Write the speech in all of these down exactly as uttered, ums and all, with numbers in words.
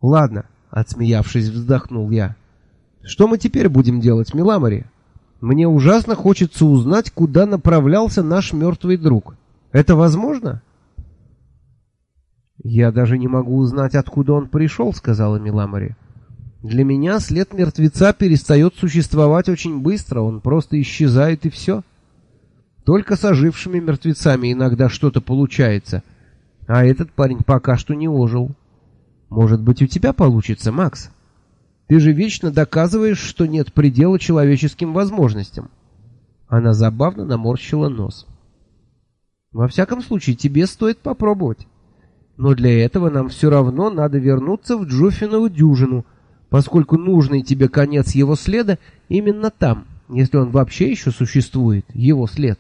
Ладно, отсмеявшись, вздохнул я. Что мы теперь будем делать, Миламори? Мне ужасно хочется узнать, куда направлялся наш мертвый друг. Это возможно? Я даже не могу узнать, откуда он пришел, сказала Миламори. Для меня след мертвеца перестает существовать очень быстро, он просто исчезает и все. Только с ожившими мертвецами иногда что-то получается, а этот парень пока что не ожил. Может быть, у тебя получится, Макс? Ты же вечно доказываешь, что нет предела человеческим возможностям. Она забавно наморщила нос. Во всяком случае, тебе стоит попробовать. Но для этого нам все равно надо вернуться в Джуффинову дюжину, поскольку нужный тебе конец его следа именно там, если он вообще еще существует, его след.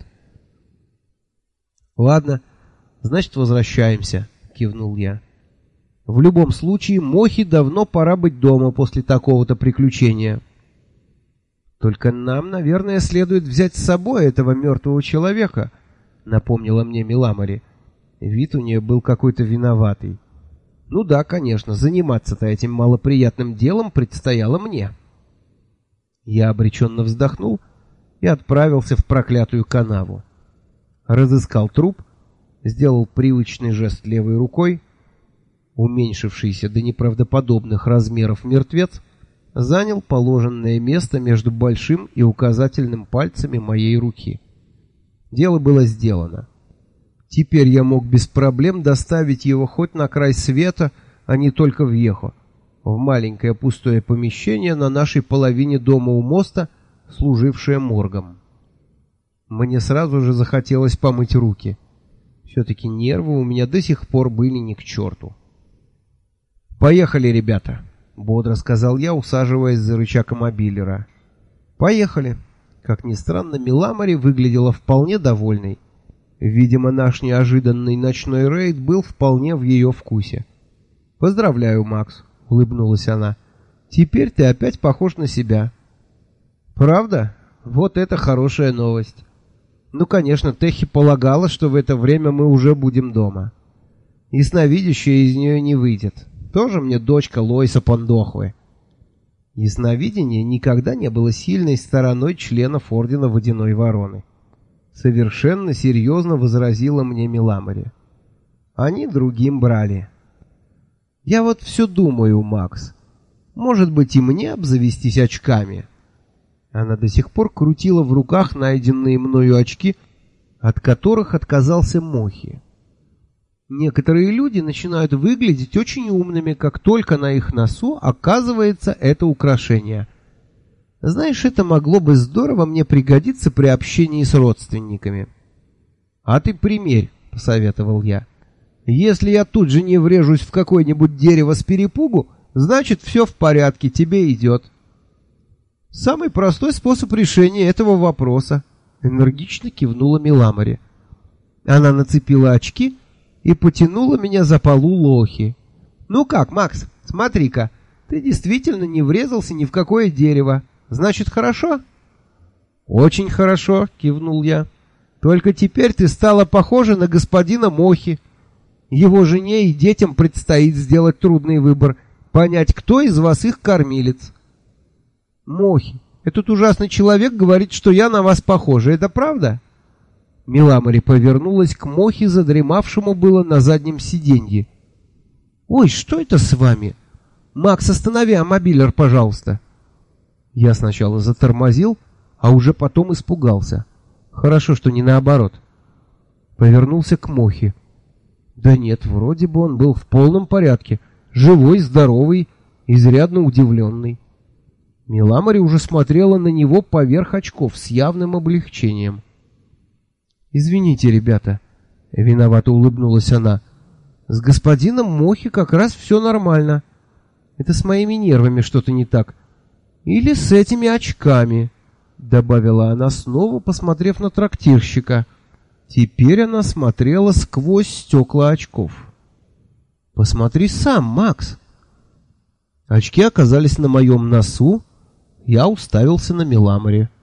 Ладно, значит, возвращаемся, кивнул я. В любом случае, Мохи давно пора быть дома после такого-то приключения. Только нам, наверное, следует взять с собой этого мертвого человека, напомнила мне Миламори. Вид у нее был какой-то виноватый. Ну да, конечно, заниматься-то этим малоприятным делом предстояло мне. Я обреченно вздохнул и отправился в проклятую канаву. Разыскал труп, сделал привычный жест левой рукой. Уменьшившийся до неправдоподобных размеров мертвец занял положенное место между большим и указательным пальцами моей руки. Дело было сделано. Теперь я мог без проблем доставить его хоть на край света, а не только в Йехо, в маленькое пустое помещение на нашей половине дома у моста, служившее моргом. Мне сразу же захотелось помыть руки. Все-таки нервы у меня до сих пор были ни к черту. «Поехали, ребята», — бодро сказал я, усаживаясь за рычаг мобилера. «Поехали». Как ни странно, Миламори выглядела вполне довольной. Видимо, наш неожиданный ночной рейд был вполне в ее вкусе. «Поздравляю, Макс», — улыбнулась она. «Теперь ты опять похож на себя». «Правда? Вот это хорошая новость». Ну, конечно, Техи полагала, что в это время мы уже будем дома. Ясновидящая из нее не выйдет. Тоже мне дочка Лойса Пандохвы. Ясновидение никогда не было сильной стороной членов Ордена Водяной Вороны. Совершенно серьезно возразила мне Миламори. Они другим брали. Я вот все думаю, Макс, может быть и мне обзавестись очками? Она до сих пор крутила в руках найденные мною очки, от которых отказался Мохи. Некоторые люди начинают выглядеть очень умными, как только на их носу оказывается это украшение. Знаешь, это могло бы здорово мне пригодиться при общении с родственниками. А ты примерь, посоветовал я. Если я тут же не врежусь в какое-нибудь дерево с перепугу, значит, все в порядке, тебе идет. Самый простой способ решения этого вопроса, энергично кивнула Миламори. Она нацепила очки и потянула меня за полу лохи. Ну как, Макс, смотри-ка, ты действительно не врезался ни в какое дерево. Значит, хорошо? Очень хорошо, кивнул я. Только теперь ты стала похожа на господина Мохи. Его жене и детям предстоит сделать трудный выбор, понять, кто из вас их кормилец. Мохи, этот ужасный человек говорит, что я на вас похожа, это правда? Миламори повернулась к Мохи, задремавшему было на заднем сиденье. Ой, что это с вами? Макс, останови мобилер, пожалуйста. Я сначала затормозил, а уже потом испугался. Хорошо, что не наоборот. Повернулся к Мохе. Да нет, вроде бы он был в полном порядке. Живой, здоровый, изрядно удивленный. Миламори уже смотрела на него поверх очков с явным облегчением. «Извините, ребята», — виновато улыбнулась она. «С господином Мохи как раз все нормально. Это с моими нервами что-то не так. Или с этими очками», — добавила она снова, посмотрев на трактирщика. Теперь она смотрела сквозь стекла очков. «Посмотри сам, Макс». Очки оказались на моем носу. Я уставился на Миламори.